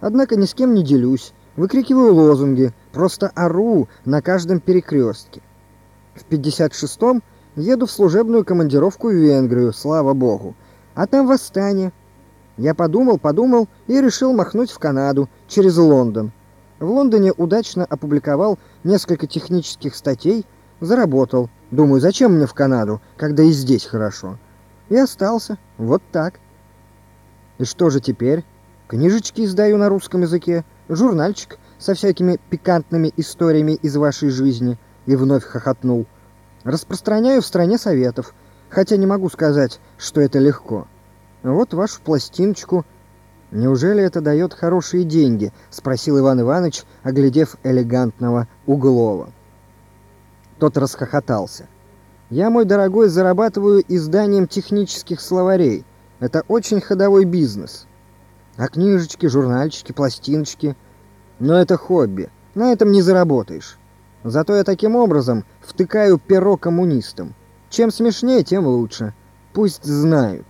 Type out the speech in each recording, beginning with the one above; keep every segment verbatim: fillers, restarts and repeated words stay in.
Однако ни с кем не делюсь, выкрикиваю лозунги, просто ору на каждом перекрестке. В пятьдесят шестом еду в служебную командировку в Венгрию, слава богу. А там восстание. Я подумал, подумал и решил махнуть в Канаду, через Лондон. В Лондоне удачно опубликовал несколько технических статей, заработал. Думаю, зачем мне в Канаду, когда и здесь хорошо. И остался. Вот так. И что же теперь? Книжечки издаю на русском языке, журнальчик со всякими пикантными историями из вашей жизни. И вновь хохотнул. Распространяю в стране советов, хотя не могу сказать, что это легко. Вот вашу пластиночку. Неужели это дает хорошие деньги? Спросил Иван Иванович, оглядев элегантного Углова. Тот расхохотался. Я, мой дорогой, зарабатываю изданием технических словарей. Это очень ходовой бизнес. А книжечки, журнальчики, пластиночки? Но это хобби. На этом не заработаешь. Зато я таким образом втыкаю перо коммунистам. Чем смешнее, тем лучше. Пусть знают.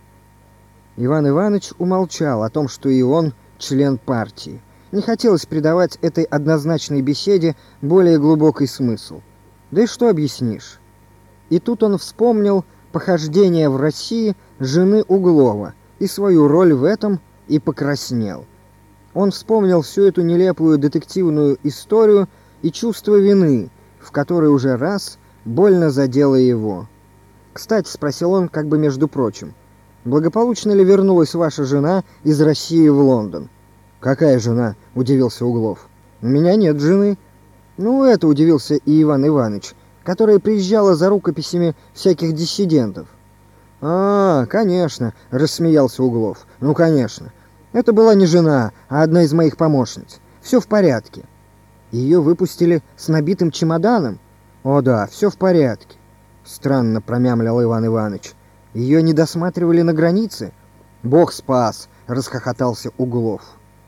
Иван Иванович умолчал о том, что и он член партии. Не хотелось придавать этой однозначной беседе более глубокий смысл. Да и что объяснишь? И тут он вспомнил похождения в России жены Углова и свою роль в этом и покраснел. Он вспомнил всю эту нелепую детективную историю и чувство вины, в которой уже раз больно задело его. «Кстати», — спросил он, как бы между прочим, «благополучно ли вернулась ваша жена из России в Лондон?» «Какая жена?» — удивился Углов. «У меня нет жены». «Ну, это», — удивился и Иван Иванович, которая приезжала за рукописями всяких диссидентов. «А, конечно», — рассмеялся Углов. «Ну, конечно. Это была не жена, а одна из моих помощниц. Все в порядке». «Ее выпустили с набитым чемоданом?» «О да, все в порядке». «Странно», — промямлил Иван Иванович. «Ее не досматривали на границе?» «Бог спас», — расхохотался Углов.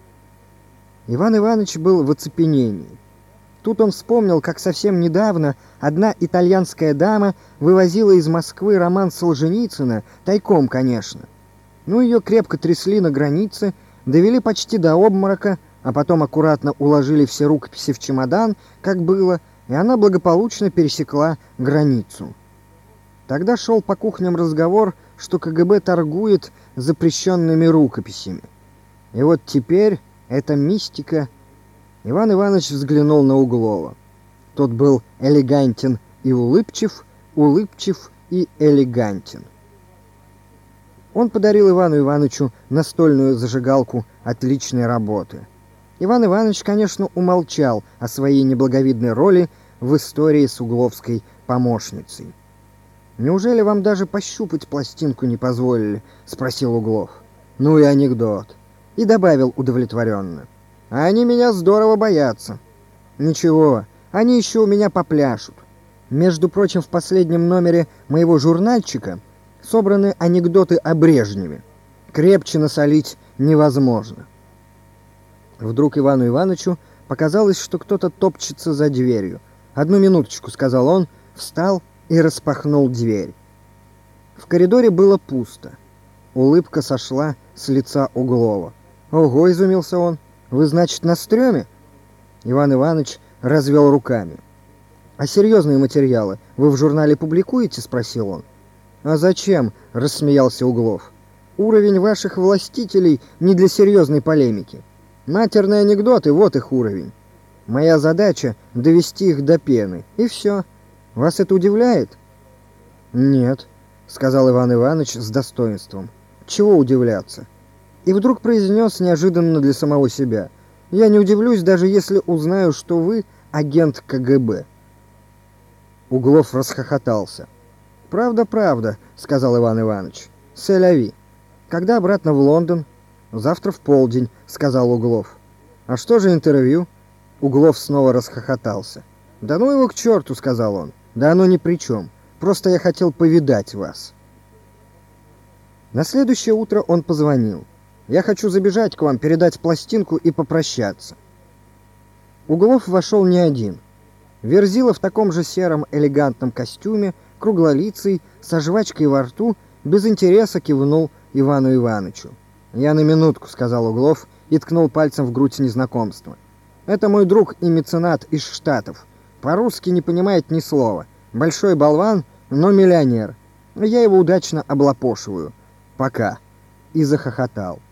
Иван Иванович был в оцепенении. Тут он вспомнил, как совсем недавно одна итальянская дама вывозила из Москвы роман Солженицына, тайком, конечно. Ну, ее крепко трясли на границе, довели почти до обморока, а потом аккуратно уложили все рукописи в чемодан, как было, и она благополучно пересекла границу. Тогда шел по кухням разговор, что КГБ торгует запрещенными рукописями. И вот теперь эта мистика... Иван Иванович взглянул на Углова. Тот был элегантен и улыбчив, улыбчив и элегантен. Он подарил Ивану Ивановичу настольную зажигалку отличной работы. Иван Иванович, конечно, умолчал о своей неблаговидной роли в истории с угловской помощницей. «Неужели вам даже пощупать пластинку не позволили?» — спросил Углов. «Ну и анекдот». И добавил удовлетворенно. «А они меня здорово боятся». «Ничего, они еще у меня попляшут. Между прочим, в последнем номере моего журнальчика собраны анекдоты о Брежневе. Крепче насолить невозможно». Вдруг Ивану Ивановичу показалось, что кто-то топчется за дверью. «Одну минуточку», — сказал он, встал и распахнул дверь. В коридоре было пусто. Улыбка сошла с лица Углова. «Ого», — изумился он, — «вы, значит, на стреме?» Иван Иванович развел руками. «А серьезные материалы вы в журнале публикуете?» — спросил он. «А зачем?» — рассмеялся Углов. «Уровень ваших властителей не для серьезной полемики. Матерные анекдоты — вот их уровень. Моя задача — довести их до пены, и все. Вас это удивляет?» «Нет», — сказал Иван Иванович с достоинством. «Чего удивляться?» И вдруг произнес неожиданно для самого себя: «Я не удивлюсь, даже если узнаю, что вы агент КГБ». Углов расхохотался. «Правда, правда», — сказал Иван Иванович. «Се-ля-ви. Когда обратно в Лондон?» «Завтра в полдень», — сказал Углов. «А что же интервью?» Углов снова расхохотался. «Да ну его к черту», — сказал он. «Да оно ни при чем. Просто я хотел повидать вас». На следующее утро он позвонил. «Я хочу забежать к вам, передать пластинку и попрощаться». Углов вошел не один. Верзила в таком же сером элегантном костюме, круглолицый, со жвачкой во рту, без интереса кивнул Ивану Ивановичу. «Я на минутку», — сказал Углов и ткнул пальцем в грудь незнакомства. «Это мой друг и меценат из Штатов. По-русски не понимает ни слова. Большой болван, но миллионер. Я его удачно облапошиваю. Пока». И захохотал.